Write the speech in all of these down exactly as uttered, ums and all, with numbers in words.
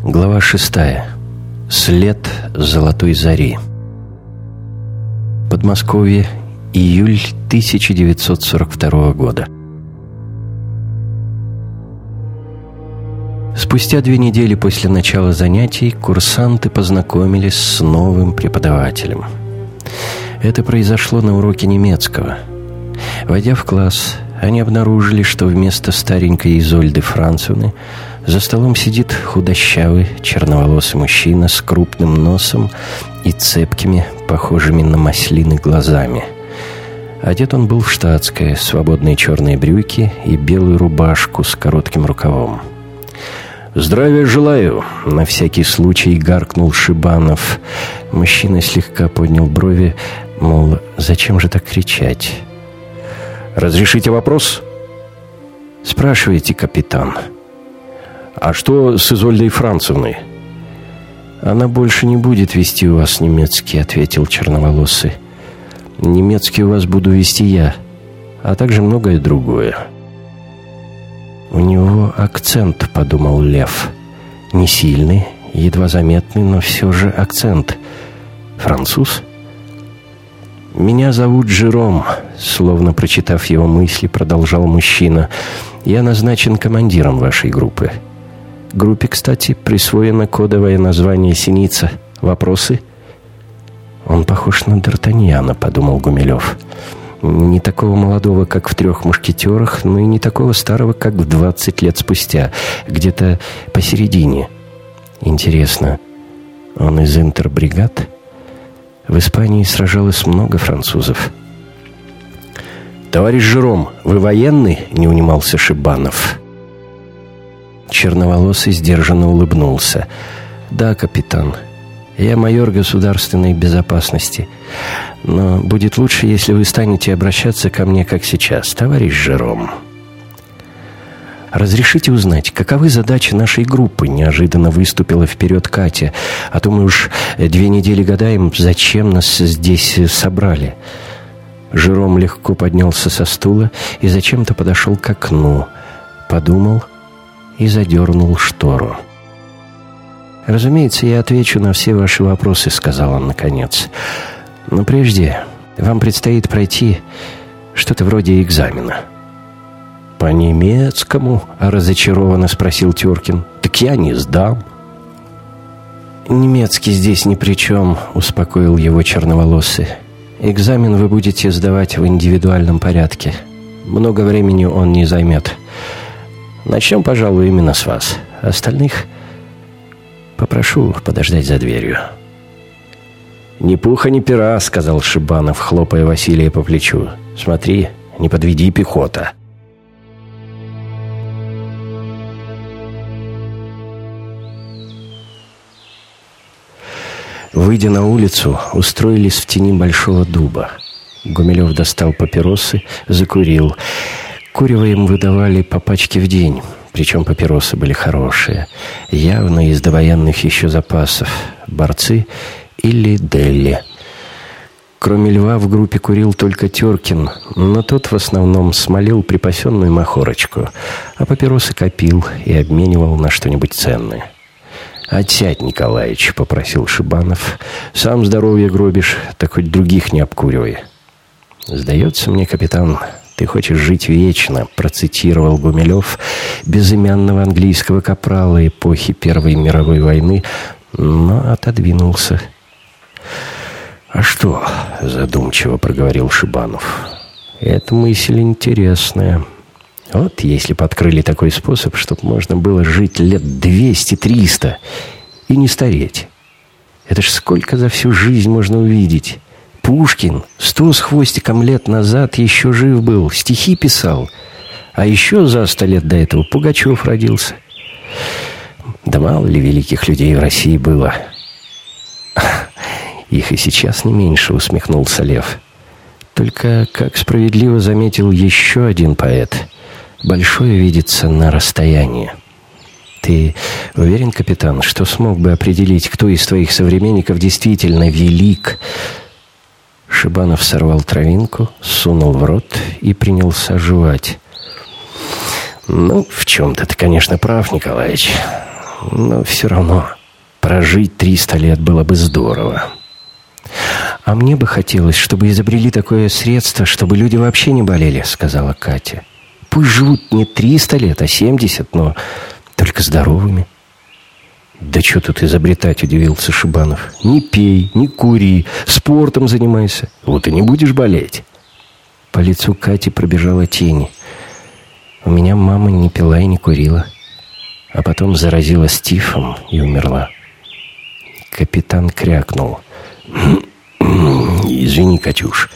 Глава шестая. След золотой зари. Подмосковье, июль тысяча девятьсот сорок второго года. Спустя две недели после начала занятий курсанты познакомились с новым преподавателем. Это произошло на уроке немецкого. Войдя в класс, они обнаружили, что вместо старенькой Изольды Францевны за столом сидит худощавый, черноволосый мужчина с крупным носом и цепкими, похожими на маслины, глазами. Одет он был в штатское, свободные черные брюки и белую рубашку с коротким рукавом. «Здравия желаю!» — на всякий случай гаркнул Шибанов. Мужчина слегка поднял брови, мол, зачем же так кричать? «Разрешите вопрос?» «Спрашивайте, капитан». «А что с Изольдой Францевной?» «Она больше не будет вести у вас немецкий», — ответил черноволосый. «Немецкий у вас буду вести я, а также многое другое». «У него акцент», — подумал Лев. «Не сильный, едва заметный, но все же акцент. Француз?» «Меня зовут Жером», — словно прочитав его мысли, продолжал мужчина. «Я назначен командиром вашей группы. Группе, кстати, присвоено кодовое название «Синица». Вопросы?» «Он похож на Д'Артаньяна», — подумал Гумилев. «Не такого молодого, как в «Трех мушкетерах», но и не такого старого, как в двадцать лет спустя. Где-то посередине. Интересно, он из интербригад?» В Испании сражалось много французов. «Товарищ Жером, вы военный?» — не унимался Шибанов. Черноволосый сдержанно улыбнулся. «Да, капитан, я майор государственной безопасности. Но будет лучше, если вы станете обращаться ко мне, как сейчас, товарищ Жером». «Разрешите узнать, каковы задачи нашей группы?» — неожиданно выступила вперед Катя. «А то мы уж две недели гадаем, зачем нас здесь собрали». Жером легко поднялся со стула и зачем-то подошел к окну, подумал и задернул штору. «Разумеется, я отвечу на все ваши вопросы», — сказал он наконец. «Но прежде вам предстоит пройти что-то вроде экзамена». «По-немецкому?» — разочарованно спросил Теркин. «Так я не сдам». «Немецкий здесь ни при чем», — успокоил его черноволосый. «Экзамен вы будете сдавать в индивидуальном порядке. Много времени он не займет. Начнем, пожалуй, именно с вас. Остальных попрошу подождать за дверью». «Ни пуха, ни пера», — сказал Шибанов, хлопая Василия по плечу. «Смотри, не подведи, пехота». Выйдя на улицу, устроились в тени большого дуба. Гумилев достал папиросы, закурил. Курево им выдавали по пачке в день, причем папиросы были хорошие, явно из довоенных еще запасов, борцы или Делли. Кроме Льва в группе курил только Теркин, но тот в основном смолил припасенную махорочку, а папиросы копил и обменивал на что-нибудь ценное. «Отсядь, Николаич», — попросил Шибанов. «Сам здоровье гробишь, так хоть других не обкуривай». «Сдается мне, капитан, ты хочешь жить вечно», — процитировал Гумилев безымянного английского капрала эпохи Первой мировой войны, но отодвинулся. «А что?» — задумчиво проговорил Шибанов. «Эта мысль интересная. Вот если бы открыли такой способ, чтобы можно было жить лет двести-триста и не стареть. Это ж сколько за всю жизнь можно увидеть. Пушкин сто с хвостиком лет назад еще жив был, стихи писал. А еще за сто лет до этого Пугачев родился. Да мало ли великих людей в России было». «Их и сейчас не меньше», — усмехнулся Лев. «Только, как справедливо заметил еще один поэт, большое видится на расстоянии. Ты уверен, капитан, что смог бы определить, кто из твоих современников действительно велик?» Шибанов сорвал травинку, сунул в рот и принялся жевать. «Ну, в чем-то ты, конечно, прав, Николаич. Но все равно прожить триста лет было бы здорово. «А мне бы хотелось, чтобы изобрели такое средство, чтобы люди вообще не болели», — сказала Катя. «Пусть живут не триста лет, а семьдесят, но только здоровыми». «Да что тут изобретать?» — удивился Шибанов. «Не пей, не кури, спортом занимайся. Вот и не будешь болеть». По лицу Кати пробежала тень. «У меня мама не пила и не курила, а потом заразилась тифом и умерла». Капитан крякнул. «Извини, Катюш,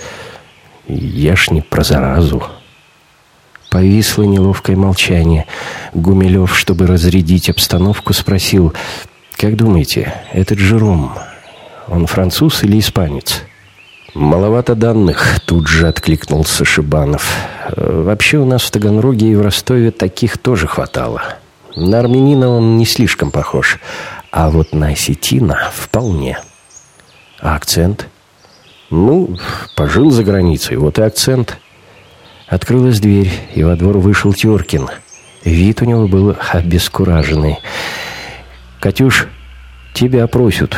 я ж не про заразу». Повисло неловкое молчание. Гумилев, чтобы разрядить обстановку, спросил: «Как думаете, этот Жером, он француз или испанец?» «Маловато данных», — тут же откликнулся Шибанов. «Вообще у нас в Таганроге и в Ростове таких тоже хватало. На армянина он не слишком похож, а вот на осетина вполне». «А акцент?» «Ну, пожил за границей, вот и акцент». Открылась дверь, и во двор вышел Теркин. Вид у него был обескураженный. «Катюш, тебя просят».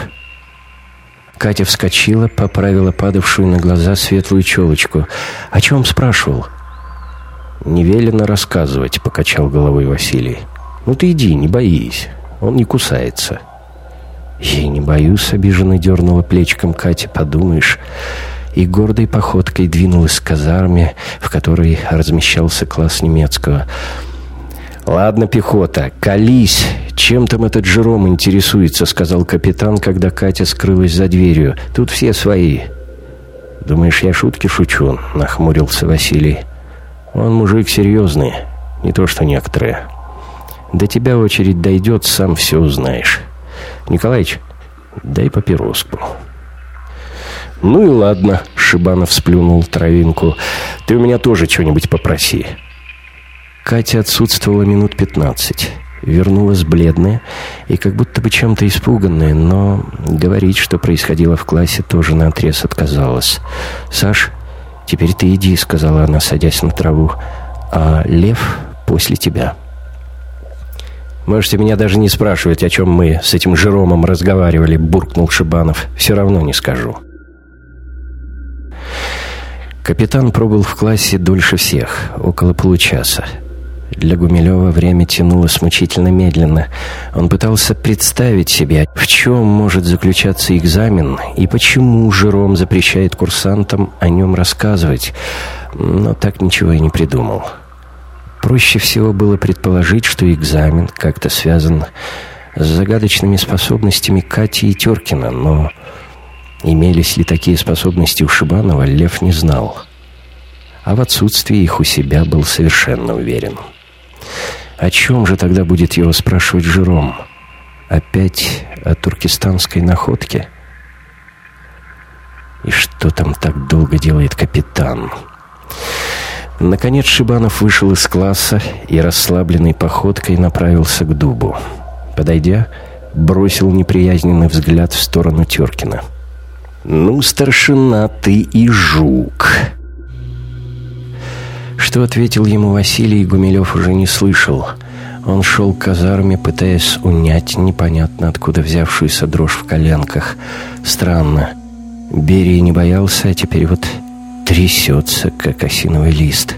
Катя вскочила, поправила падавшую на глаза светлую челочку. «О чем спрашивал?» «Не велено рассказывать», — покачал головой Василий. «Ну ты иди, не боись, он не кусается». «Я не боюсь», — обиженно дернула плечиком Катя, «подумаешь». И гордой походкой двинулась к казарме, в которой размещался класс немецкого. «Ладно, пехота, колись! Чем там этот Жером интересуется?» — сказал капитан, когда Катя скрылась за дверью. «Тут все свои». «Думаешь, я шутки шучу?» — нахмурился Василий. «Он мужик серьезный, не то что некоторые. До тебя очередь дойдет, сам все узнаешь. Николаич, дай папироску». «Ну и ладно», — Шибанов сплюнул травинку. «Ты у меня тоже что-нибудь попроси». Катя отсутствовала минут пятнадцать. Вернулась бледная и как будто бы чем-то испуганная, но говорить, что происходило в классе, тоже наотрез отказалась. «Саш, теперь ты иди», — сказала она, садясь на траву. «А Лев после тебя». «Можете меня даже не спрашивать, о чем мы с этим Жеромом разговаривали», — буркнул Шибанов. «Все равно не скажу». Капитан пробыл в классе дольше всех, около получаса. Для Гумилева время тянулось мучительно медленно. Он пытался представить себе, в чем может заключаться экзамен и почему Жером запрещает курсантам о нем рассказывать, но так ничего и не придумал. Проще всего было предположить, что экзамен как-то связан с загадочными способностями Кати и Теркина, но имелись ли такие способности у Шибанова, Лев не знал. А в отсутствии их у себя был совершенно уверен. О чем же тогда будет его спрашивать Жером? Опять о туркестанской находке? И что там так долго делает капитан? Наконец Шибанов вышел из класса и расслабленной походкой направился к дубу. Подойдя, бросил неприязненный взгляд в сторону Теркина. «Ну, старшина, ты и жук!» Что ответил ему Василий, Гумилев уже не слышал. Он шел к казарме, пытаясь унять непонятно откуда взявшуюся дрожь в коленках. Странно. Берия не боялся, а теперь вот трясется, как осиновый лист.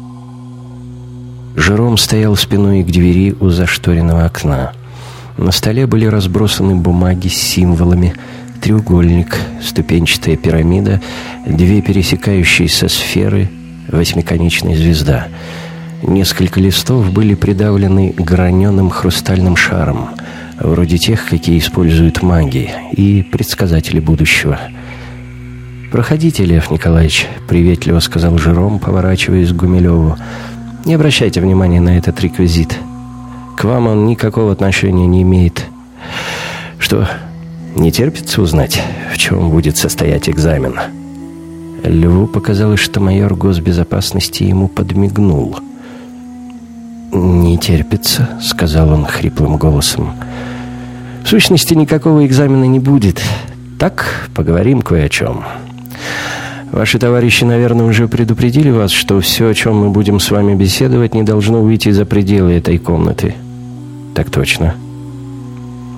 Жером стоял спиной к двери у зашторенного окна. На столе были разбросаны бумаги с символами: треугольник, ступенчатая пирамида, две пересекающиеся сферы, восьмиконечная звезда. Несколько листов были придавлены граненым хрустальным шаром, вроде тех, какие используют маги и предсказатели будущего. «Проходите, Лев Николаевич», — приветливо сказал Жером, поворачиваясь к Гумилеву. «Не обращайте внимания на этот реквизит. К вам он никакого отношения не имеет. Что, не терпится узнать, в чем будет состоять экзамен?» Льву показалось, что майор госбезопасности ему подмигнул. «Не терпится», — сказал он хриплым голосом. «В сущности, никакого экзамена не будет. Так, поговорим кое о чем. Ваши товарищи, наверное, уже предупредили вас, что все, о чем мы будем с вами беседовать, не должно выйти за пределы этой комнаты». «Так точно».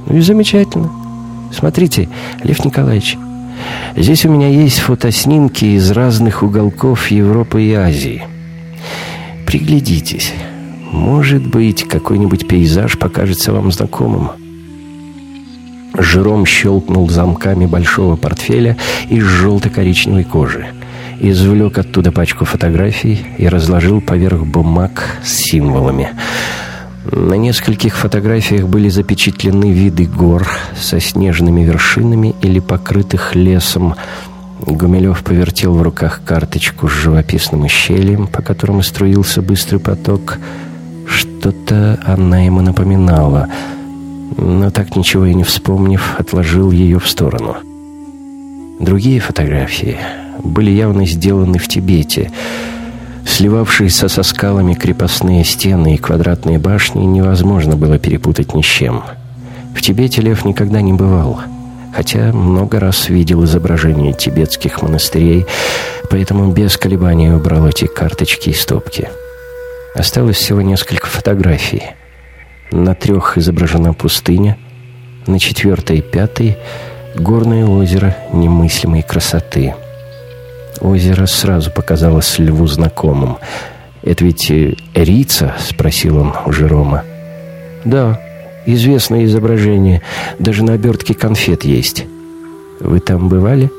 Ну и замечательно. Смотрите, Лев Николаевич, здесь у меня есть фотоснимки из разных уголков Европы и Азии. Приглядитесь. Может быть, какой-нибудь пейзаж покажется вам знакомым. Жером щелкнул замками большого портфеля из желто-коричневой кожи. Извлек оттуда пачку фотографий и разложил поверх бумаг с символами. На нескольких фотографиях были запечатлены виды гор со снежными вершинами или покрытых лесом. Гумилев повертел в руках карточку с живописным ущельем, по которому струился быстрый поток. Что-то она ему напоминала, но так ничего и не вспомнив, отложил ее в сторону. Другие фотографии были явно сделаны в Тибете. Сливавшиеся со скалами крепостные стены и квадратные башни невозможно было перепутать ни с чем. В Тибете Лев никогда не бывал, хотя много раз видел изображения тибетских монастырей, поэтому без колебаний убрал эти карточки и стопки. Осталось всего несколько фотографий. На трех изображена пустыня, на четвертой и пятой — горное озеро немыслимой красоты. Озеро сразу показалось Льву знакомым. «Это ведь Рица?» — спросил он у Жерома. «Да, известное изображение. Даже на обертке конфет есть. Вы там бывали?»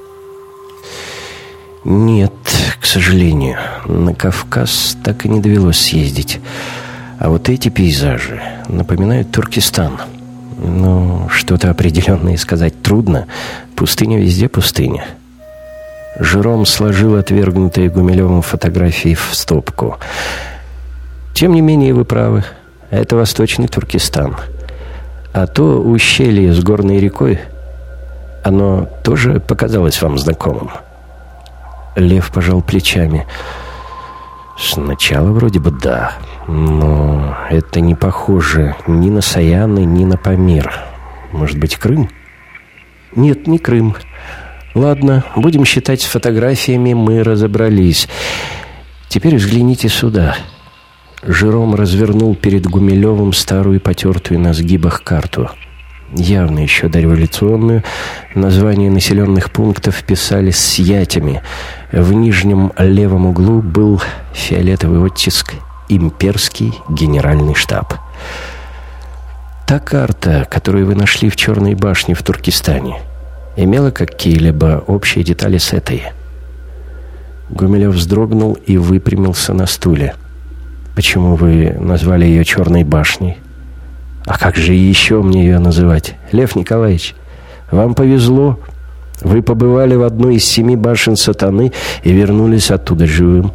«Нет, к сожалению. На Кавказ так и не довелось съездить. А вот эти пейзажи напоминают Туркестан. Но что-то определенное сказать трудно. Пустыня везде пустыня». Жером сложил отвергнутые Гумилевым фотографии в стопку. «Тем не менее, вы правы. Это Восточный Туркестан. А то ущелье с горной рекой, оно тоже показалось вам знакомым?» Лев пожал плечами. «Сначала вроде бы да, но это не похоже ни на Саяны, ни на Памир. Может быть, Крым?» «Нет, не Крым. Ладно, будем считать, с фотографиями мы разобрались. Теперь взгляните сюда». Жером развернул перед Гумилевым старую потертую на сгибах карту. Явно еще дореволюционную. Названия населенных пунктов писали с ятями. В нижнем левом углу был фиолетовый оттиск «Имперский генеральный штаб». Та карта, которую вы нашли в Черной башне в Туркестане, имела какие-либо общие детали с этой? Гумилев вздрогнул и выпрямился на стуле. «Почему вы назвали ее Черной башней?» «А как же еще мне ее называть? Лев Николаевич, вам повезло. Вы побывали в одной из семи башен сатаны и вернулись оттуда живым».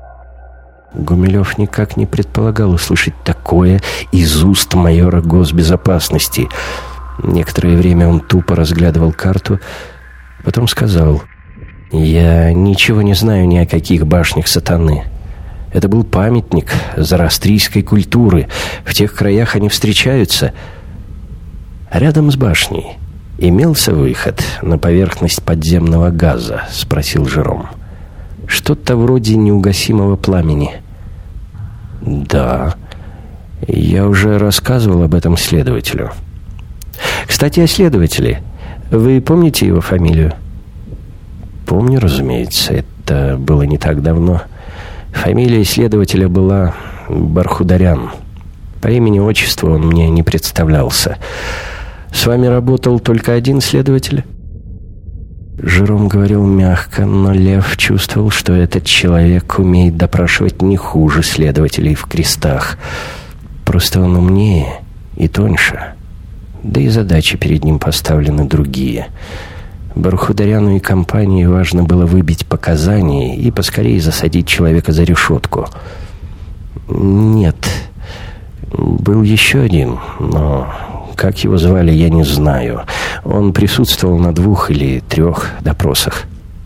Гумилев никак не предполагал услышать такое из уст майора госбезопасности. Некоторое время он тупо разглядывал карту, потом сказал: «Я ничего не знаю ни о каких башнях сатаны. Это был памятник зороастрийской культуры. В тех краях они встречаются. Рядом с башней имелся выход на поверхность подземного газа?» — спросил Жером. «Что-то вроде неугасимого пламени». «Да, я уже рассказывал об этом следователю». «Кстати, о следователе. Вы помните его фамилию?» «Помню, разумеется. Это было не так давно. Фамилия следователя была Бархударян. По имени-отчеству он мне не представлялся. С вами работал только один следователь?» Жером говорил мягко, но Лев чувствовал, что этот человек умеет допрашивать не хуже следователей в крестах. Просто он умнее и тоньше. Да и задачи перед ним поставлены другие. Бархударяну и компании важно было выбить показания и поскорее засадить человека за решетку. «Нет, был еще один, но как его звали, я не знаю. Он присутствовал на двух или трех допросах».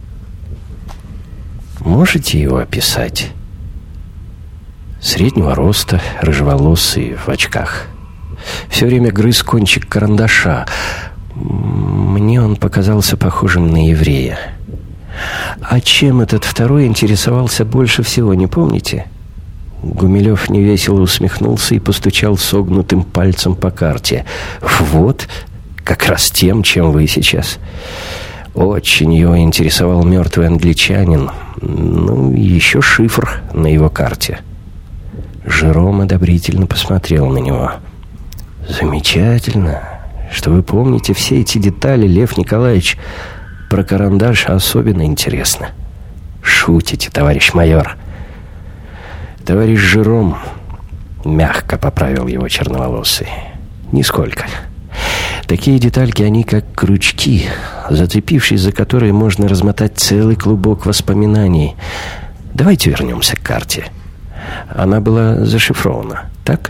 «Можете его описать?» Среднего роста, рыжеволосый, в очках. Все время грыз кончик карандаша. Мне он показался похожим на еврея. А чем этот второй интересовался больше всего, не помните? Гумилев невесело усмехнулся и постучал согнутым пальцем по карте. «Вот, как раз тем, чем вы сейчас». Очень его интересовал мертвый англичанин. Ну, еще шифр на его карте. Жером одобрительно посмотрел на него. «Замечательно, что вы помните все эти детали, Лев Николаевич. Про карандаш особенно интересно». «Шутите, товарищ майор». «Товарищ Жером», — мягко поправил его черноволосый. «Нисколько. Такие детальки, они как крючки, зацепившись за которые можно размотать целый клубок воспоминаний. Давайте вернемся к карте. Она была зашифрована, так?»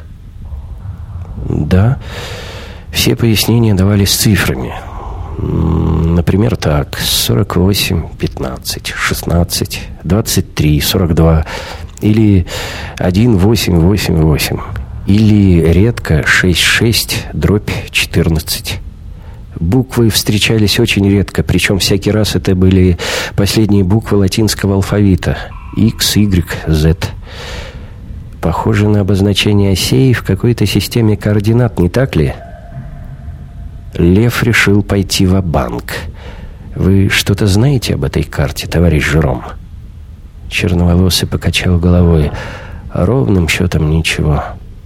«Да. Все пояснения давались цифрами. Например, так: сорок восемь, пятнадцать, шестнадцать, двадцать три, сорок два, или один восемь восемь восемь, или редко шесть шесть дробь четырнадцать. Буквы встречались очень редко, причем всякий раз это были последние буквы латинского алфавита: X, Y, Z. Похоже на обозначение осей в какой-то системе координат, не так ли?» Лев решил пойти ва-банк. «Вы что-то знаете об этой карте, товарищ Жером?» Черноволосый покачал головой. «Ровным счетом ничего.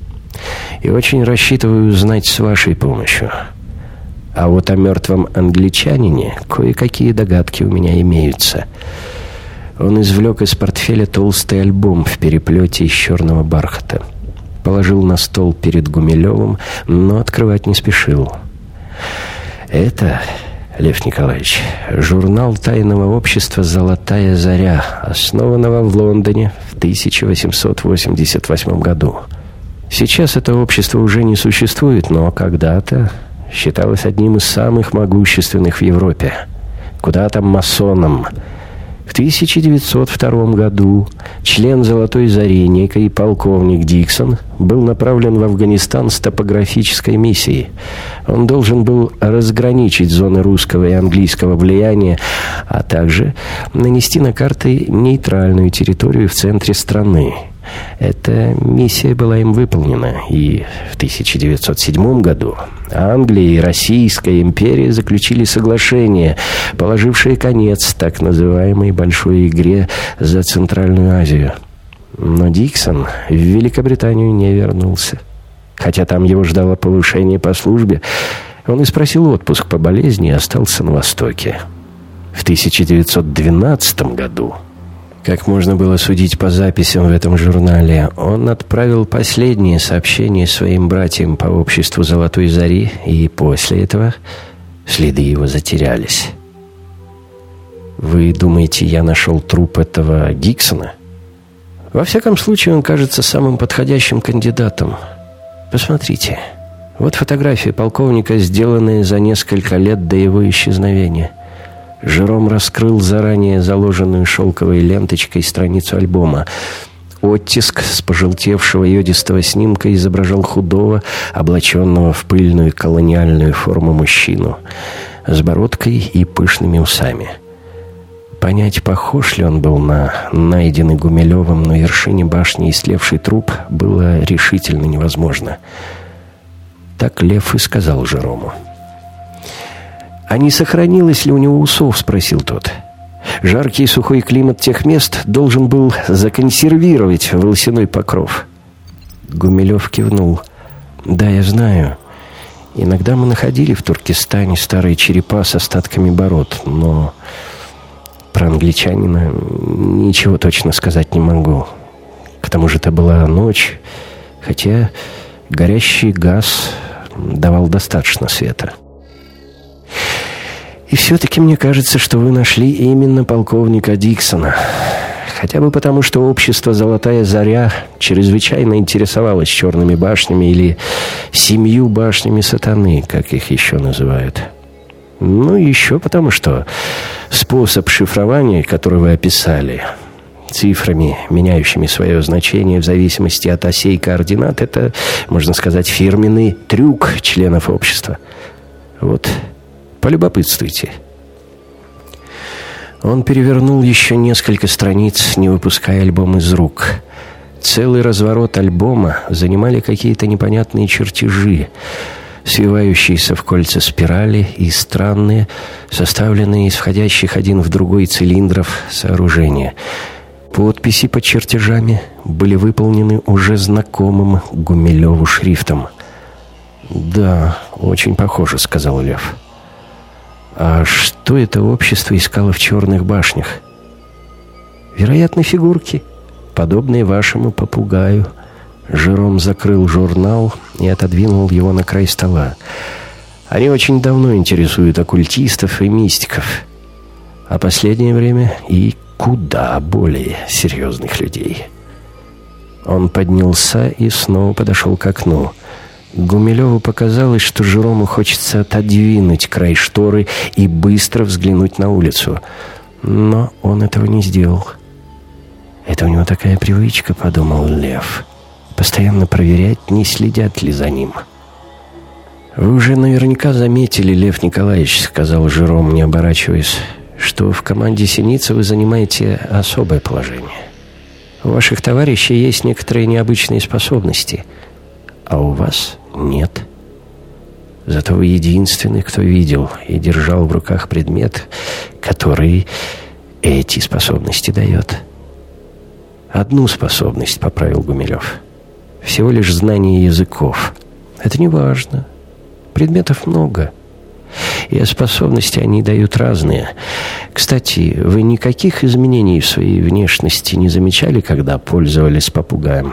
И очень рассчитываю узнать с вашей помощью. А вот о мертвом англичанине кое-какие догадки у меня имеются». Он извлек из портфеля толстый альбом в переплете из черного бархата. Положил на стол перед Гумилевым, но открывать не спешил. «Это, Лев Николаевич, журнал тайного общества «Золотая заря», основанного в Лондоне в тысяча восемьсот восемьдесят восьмом году. Сейчас это общество уже не существует, но когда-то считалось одним из самых могущественных в Европе. Куда там масонам? В тысяча девятьсот втором году член «Золотой зари», некий полковник Диксон, был направлен в Афганистан с топографической миссией. Он должен был разграничить зоны русского и английского влияния, а также нанести на карты нейтральную территорию в центре страны. Эта миссия была им выполнена, и в тысяча девятьсот седьмом году Англия и Российская империя заключили соглашение, положившее конец так называемой «большой игре» за Центральную Азию. Но Диксон в Великобританию не вернулся. Хотя там его ждало повышение по службе, он и спросил отпуск по болезни и остался на Востоке. В тысяча девятьсот двенадцатом году, как можно было судить по записям в этом журнале, он отправил последнее сообщение своим братьям по обществу «Золотой зари», и после этого следы его затерялись. «Вы думаете, я нашел труп этого Диксона?» «Во всяком случае, он кажется самым подходящим кандидатом. Посмотрите, вот фотография полковника, сделанная за несколько лет до его исчезновения». Жером раскрыл заранее заложенную шелковой ленточкой страницу альбома. Оттиск с пожелтевшего йодистого снимка изображал худого, облаченного в пыльную колониальную форму мужчину с бородкой и пышными усами. Понять, похож ли он был на найденный Гумилевым на вершине башни истлевший труп, было решительно невозможно. Так Лев и сказал Жерому. «А не сохранилось ли у него усов?» — спросил тот. «Жаркий и сухой климат тех мест должен был законсервировать волосяной покров». Гумилев кивнул. «Да, я знаю. Иногда мы находили в Туркестане старые черепа с остатками бород, но про англичанина ничего точно сказать не могу. К тому же это была ночь, хотя горящий газ давал достаточно света». «И все-таки мне кажется, что вы нашли именно полковника Диксона. Хотя бы потому, что общество «Золотая заря» чрезвычайно интересовалось черными башнями или семью башнями сатаны, как их еще называют. Ну, еще потому, что способ шифрования, который вы описали, цифрами, меняющими свое значение в зависимости от осей координат, это, можно сказать, фирменный трюк членов общества. Вот... полюбопытствуйте». Он перевернул еще несколько страниц, не выпуская альбом из рук. Целый разворот альбома занимали какие-то непонятные чертежи, свивающиеся в кольца спирали и странные, составленные из входящих один в другой цилиндров сооружения. Подписи под чертежами были выполнены уже знакомым Гумилеву шрифтом. «Да, очень похоже», — сказал Лев. «А что это общество искало в черных башнях?» «Вероятно, фигурки, подобные вашему попугаю». Жером закрыл журнал и отодвинул его на край стола. «Они очень давно интересуют оккультистов и мистиков, а последнее время и куда более серьезных людей». Он поднялся и снова подошел к окну. Гумилеву показалось, что Жерому хочется отодвинуть край шторы и быстро взглянуть на улицу. Но он этого не сделал. «Это у него такая привычка», — подумал Лев. «Постоянно проверять, не следят ли за ним». «Вы уже наверняка заметили, Лев Николаевич», — сказал Жером, не оборачиваясь, «что в команде Синицы вы занимаете особое положение. У ваших товарищей есть некоторые необычные способности, а у вас нет. Зато вы единственный, кто видел и держал в руках предмет, который эти способности дает». «Одну способность», — поправил Гумилев. «Всего лишь знание языков. Это не важно. Предметов много. И способности они дают разные. Кстати, вы никаких изменений в своей внешности не замечали, когда пользовались попугаем?»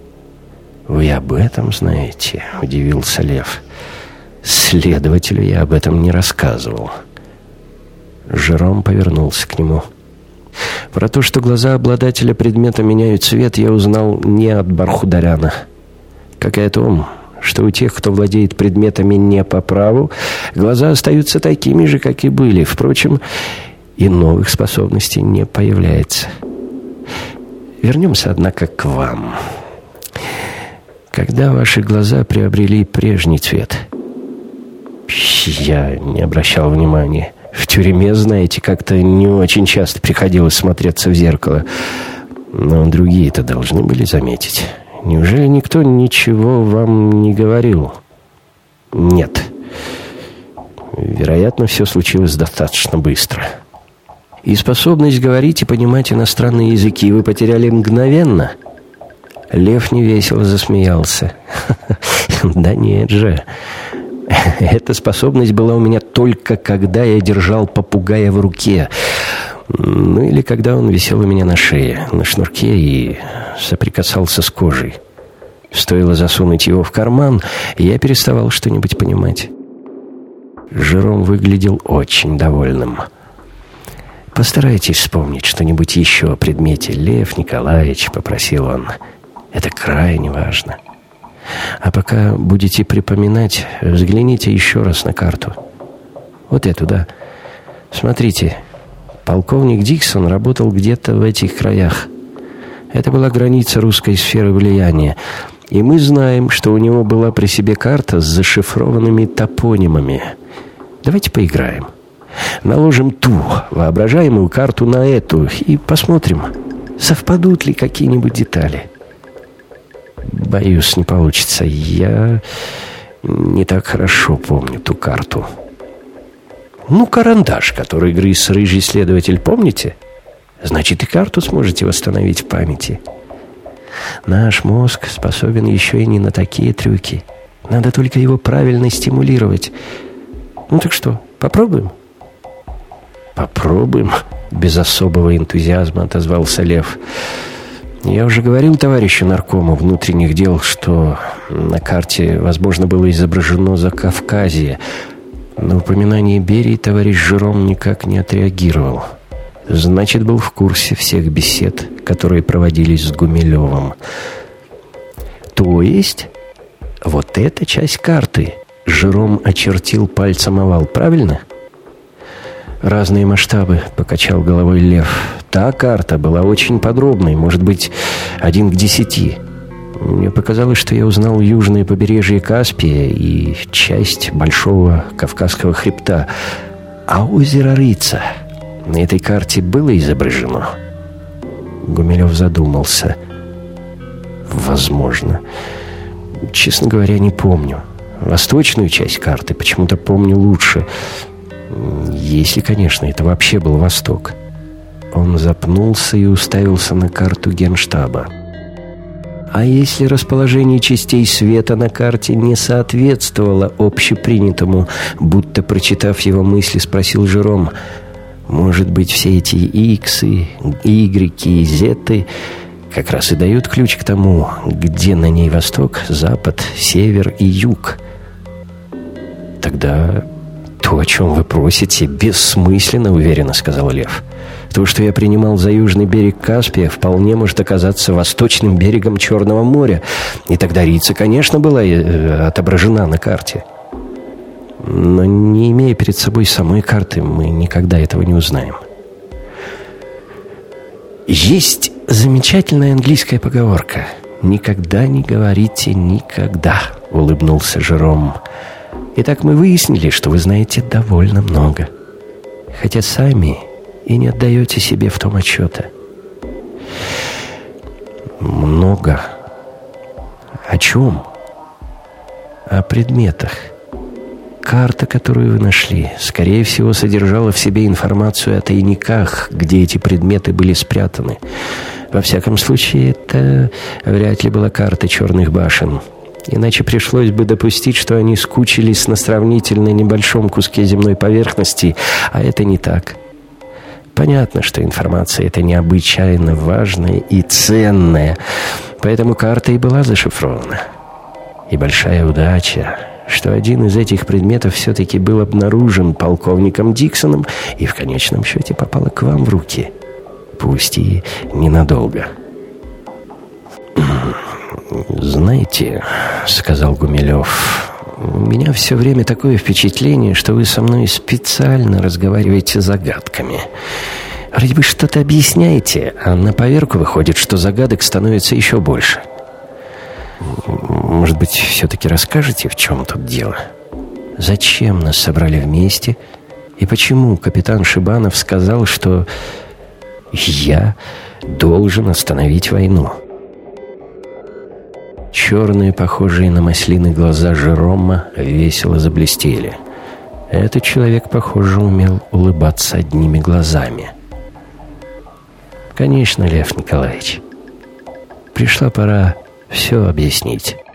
«Вы об этом знаете?» — удивился Лев. «Следователю я об этом не рассказывал». Жером повернулся к нему. «Про то, что глаза обладателя предмета меняют цвет, я узнал не от Бархударяна. Как и о том, что у тех, кто владеет предметами не по праву, глаза остаются такими же, как и были. Впрочем, и новых способностей не появляется. Вернемся, однако, к вам. Когда ваши глаза приобрели прежний цвет?» «Я не обращал внимания. В тюрьме, знаете, как-то не очень часто приходилось смотреться в зеркало. Но другие-то должны были заметить. Неужели никто ничего вам не говорил?» «Нет. Вероятно, все случилось достаточно быстро». «И способность говорить и понимать иностранные языки вы потеряли мгновенно?» Лев невесело засмеялся. «Да нет же. Эта способность была у меня только когда я держал попугая в руке. Ну или когда он висел у меня на шее, на шнурке и соприкасался с кожей. Стоило засунуть его в карман, и я переставал что-нибудь понимать». Жером выглядел очень довольным. «Постарайтесь вспомнить что-нибудь еще о предмете, Лев Николаевич», — попросил он. «Это крайне важно. А пока будете припоминать, взгляните еще раз на карту. Вот эту, да. Смотрите, полковник Диксон работал где-то в этих краях. Это была граница русской сферы влияния. И мы знаем, что у него была при себе карта с зашифрованными топонимами. Давайте поиграем. Наложим ту воображаемую карту на эту и посмотрим, совпадут ли какие-нибудь детали». «Боюсь, не получится. Я не так хорошо помню ту карту». «Ну, карандаш, который грыз рыжий следователь, помните? Значит, и карту сможете восстановить в памяти». «Наш мозг способен еще и не на такие трюки. Надо только его правильно стимулировать. Ну так что, попробуем?» «Попробуем», — без особого энтузиазма отозвался Лев. «Я уже говорил товарищу наркому внутренних дел, что на карте, возможно, было изображено Закавказье. На упоминание Берии товарищ Жером никак не отреагировал. Значит, был в курсе всех бесед, которые проводились с Гумилевым. То есть, вот эта часть карты», — Жером очертил пальцем овал, «правильно?» «Разные масштабы», — покачал головой Лев. «Та карта была очень подробной, может быть, один к десяти. Мне показалось, что я узнал южное побережье Каспия и часть Большого Кавказского хребта. А озеро Рыца на этой карте было изображено?» Гумилев задумался. Возможно. Честно говоря, не помню. Восточную часть карты почему-то помню лучше. Если, конечно, это вообще был Восток. Он запнулся и уставился на карту Генштаба. А если расположение частей света на карте не соответствовало общепринятому, будто, прочитав его мысли, спросил Жером, может быть, все эти иксы, игреки и зеты как раз и дают ключ к тому, где на ней восток, запад, север и юг? Тогда то, о чем вы просите, бессмысленно, уверенно сказал Лев. То, что я принимал за южный берег Каспия, вполне может оказаться восточным берегом Черного моря. И тогда Рица, конечно, была э, отображена на карте. Но не имея перед собой самой карты, мы никогда этого не узнаем. Есть замечательная английская поговорка: «Никогда не говорите никогда», — улыбнулся Жером. Итак, мы выяснили, что вы знаете довольно много, хотя сами и не отдаете себе в том отчета. Много. О чем? О предметах. Карта, которую вы нашли, скорее всего, содержала в себе информацию о тайниках, где эти предметы были спрятаны. Во всяком случае, это вряд ли была карта черных башен. Иначе пришлось бы допустить, что они скучились на сравнительно небольшом куске земной поверхности, а это не так. Понятно, что информация эта необычайно важная и ценная, поэтому карта и была зашифрована. И большая удача, что один из этих предметов все-таки был обнаружен полковником Диксоном и в конечном счете попала к вам в руки, пусть и ненадолго. «Знаете, — сказал Гумилев, — у меня все время такое впечатление, что вы со мной специально разговариваете загадками. Вроде бы что-то объясняете, а на поверку выходит, что загадок становится еще больше. Может быть, все-таки расскажете, в чем тут дело? Зачем нас собрали вместе? И почему капитан Шибанов сказал, что я должен остановить войну?» Черные, похожие на маслины глаза Жерома весело заблестели. Этот человек, похоже, умел улыбаться одними глазами. «Конечно, Лев Николаевич, пришла пора все объяснить».